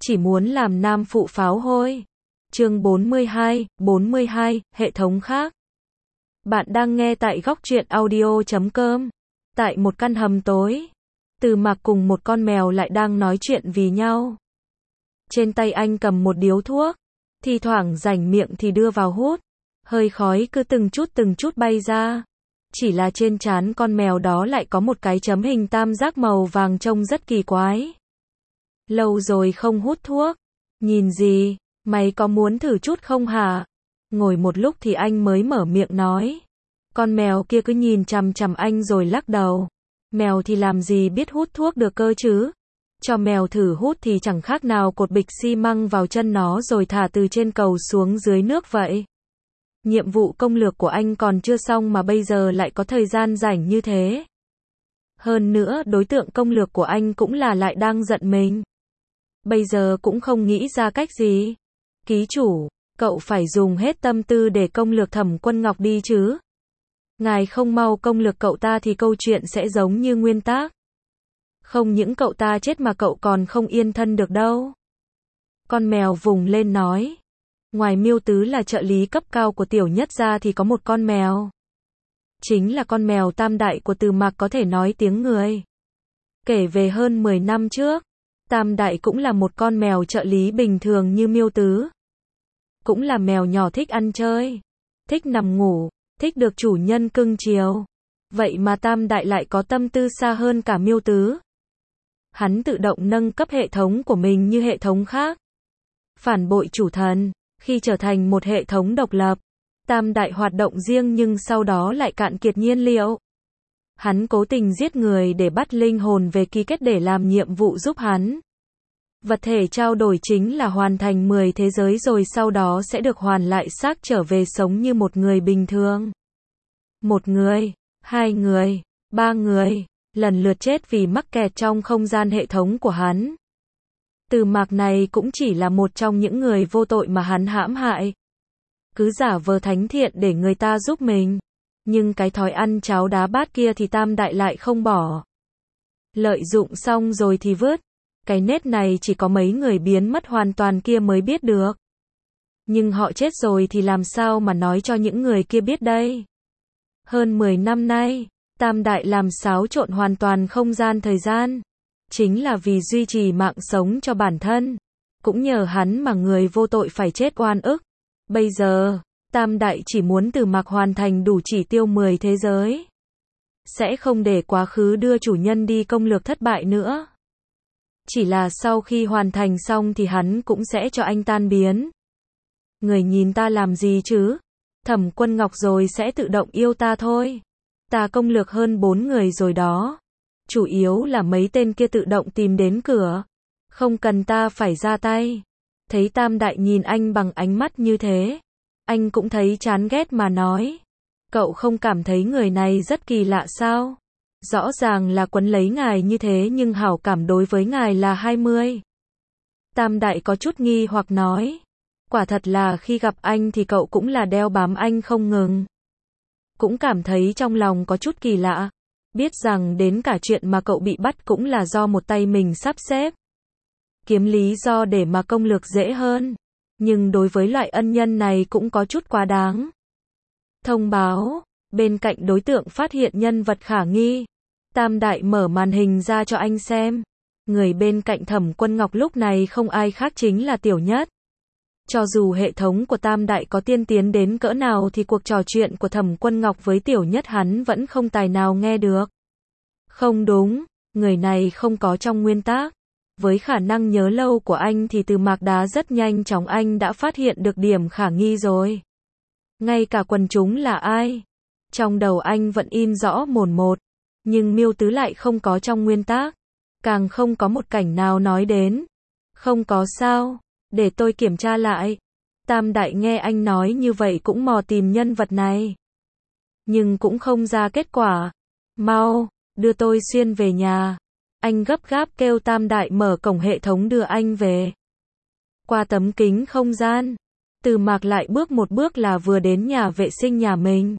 chỉ muốn làm nam phụ pháo hôi. Chương 42, hệ thống khác. Bạn đang nghe tại góc truyện audio.com. Tại một căn hầm tối, Từ Mạc cùng một con mèo lại đang nói chuyện vì nhau. Trên tay anh cầm một điếu thuốc, thi thoảng rảnh miệng thì đưa vào hút, hơi khói cứ từng chút bay ra. Chỉ là trên trán con mèo đó lại có một cái chấm hình tam giác màu vàng trông rất kỳ quái. Lâu rồi không hút thuốc. Nhìn gì, mày có muốn thử chút không hả? Ngồi một lúc thì anh mới mở miệng nói. Con mèo kia cứ nhìn chằm chằm anh rồi lắc đầu. Mèo thì làm gì biết hút thuốc được cơ chứ? Cho mèo thử hút thì chẳng khác nào cột bịch xi măng vào chân nó rồi thả từ trên cầu xuống dưới nước vậy. Nhiệm vụ công lược của anh còn chưa xong mà bây giờ lại có thời gian rảnh như thế. Hơn nữa đối tượng công lược của anh cũng là lại đang giận mình. Bây giờ cũng không nghĩ ra cách gì. Ký chủ, cậu phải dùng hết tâm tư để công lược Thẩm Quân Ngọc đi chứ. Ngài không mau công lược cậu ta thì câu chuyện sẽ giống như nguyên tác. Không những cậu ta chết mà cậu còn không yên thân được đâu. Con mèo vùng lên nói. Ngoài Miêu Tứ là trợ lý cấp cao của Tiểu Nhất ra thì có một con mèo. Chính là con mèo Tam Đại của Từ Mạc có thể nói tiếng người. Kể về hơn 10 năm trước, Tam Đại cũng là một con mèo trợ lý bình thường như Miêu Tứ. Cũng là mèo nhỏ thích ăn chơi, thích nằm ngủ, thích được chủ nhân cưng chiều. Vậy mà Tam Đại lại có tâm tư xa hơn cả Miêu Tứ. Hắn tự động nâng cấp hệ thống của mình như hệ thống khác. Phản bội chủ thần, khi trở thành một hệ thống độc lập, Tam Đại hoạt động riêng nhưng sau đó lại cạn kiệt nhiên liệu. Hắn cố tình giết người để bắt linh hồn về ký kết để làm nhiệm vụ giúp hắn. Vật thể trao đổi chính là hoàn thành 10 thế giới rồi sau đó sẽ được hoàn lại xác trở về sống như một người bình thường. Một người, hai người, ba người, lần lượt chết vì mắc kẹt trong không gian hệ thống của hắn. Từ Mạc này cũng chỉ là một trong những người vô tội mà hắn hãm hại. Cứ giả vờ thánh thiện để người ta giúp mình. Nhưng cái thói ăn cháo đá bát kia thì Tam Đại lại không bỏ. Lợi dụng xong rồi thì vứt. Cái nết này chỉ có mấy người biến mất hoàn toàn kia mới biết được. Nhưng họ chết rồi thì làm sao mà nói cho những người kia biết đây? Hơn 10 năm nay, Tam Đại làm xáo trộn hoàn toàn không gian thời gian. Chính là vì duy trì mạng sống cho bản thân. Cũng nhờ hắn mà người vô tội phải chết oan ức. Bây giờ, Tam Đại chỉ muốn Từ Mạc hoàn thành đủ chỉ tiêu 10 thế giới. Sẽ không để quá khứ đưa chủ nhân đi công lược thất bại nữa. Chỉ là sau khi hoàn thành xong thì hắn cũng sẽ cho anh tan biến. Người nhìn ta làm gì chứ? Thẩm Quân Ngọc rồi sẽ tự động yêu ta thôi. Ta công lược hơn 4 người rồi đó. Chủ yếu là mấy tên kia tự động tìm đến cửa. Không cần ta phải ra tay. Thấy Tam Đại nhìn anh bằng ánh mắt như thế. Anh cũng thấy chán ghét mà nói. Cậu không cảm thấy người này rất kỳ lạ sao? Rõ ràng là quấn lấy ngài như thế nhưng hảo cảm đối với ngài là 20. Tam Đại có chút nghi hoặc nói. Quả thật là khi gặp anh thì cậu cũng là đeo bám anh không ngừng. Cũng cảm thấy trong lòng có chút kỳ lạ. Biết rằng đến cả chuyện mà cậu bị bắt cũng là do một tay mình sắp xếp. Kiếm lý do để mà công lược dễ hơn. Nhưng đối với loại ân nhân này cũng có chút quá đáng. Thông báo, bên cạnh đối tượng phát hiện nhân vật khả nghi. Tam Đại mở màn hình ra cho anh xem. Người bên cạnh Thẩm Quân Ngọc lúc này không ai khác chính là Tiểu Nhất. Cho dù hệ thống của Tam Đại có tiên tiến đến cỡ nào thì cuộc trò chuyện của Thẩm Quân Ngọc với Tiểu Nhất hắn vẫn không tài nào nghe được. Không đúng, người này không có trong nguyên tác. Với khả năng nhớ lâu của anh thì Từ Mạc đá rất nhanh chóng anh đã phát hiện được điểm khả nghi rồi. Ngay cả quần chúng là ai? Trong đầu anh vẫn in rõ mồn một. Nhưng Miêu Tứ lại không có trong nguyên tác. Càng không có một cảnh nào nói đến. Không có sao? Để tôi kiểm tra lại. Tam Đại nghe anh nói như vậy cũng mò tìm nhân vật này. Nhưng cũng không ra kết quả. Mau, đưa tôi xuyên về nhà. Anh gấp gáp kêu Tam Đại mở cổng hệ thống đưa anh về. Qua tấm kính không gian, Từ Mạc lại bước một bước là vừa đến nhà vệ sinh nhà mình.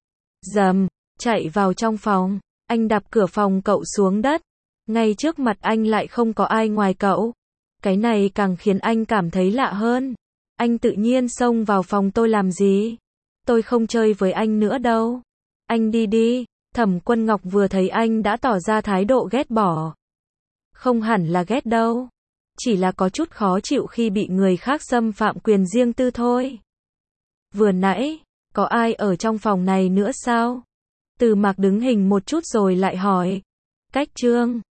Dầm, chạy vào trong phòng, anh đập cửa phòng cậu xuống đất. Ngay trước mặt anh lại không có ai ngoài cậu. Cái này càng khiến anh cảm thấy lạ hơn. Anh tự nhiên xông vào phòng tôi làm gì? Tôi không chơi với anh nữa đâu. Anh đi đi. Thẩm Quân Ngọc vừa thấy anh đã tỏ ra thái độ ghét bỏ. Không hẳn là ghét đâu. Chỉ là có chút khó chịu khi bị người khác xâm phạm quyền riêng tư thôi. Vừa nãy, có ai ở trong phòng này nữa sao? Từ Mạc đứng hình một chút rồi lại hỏi. Cách Trương.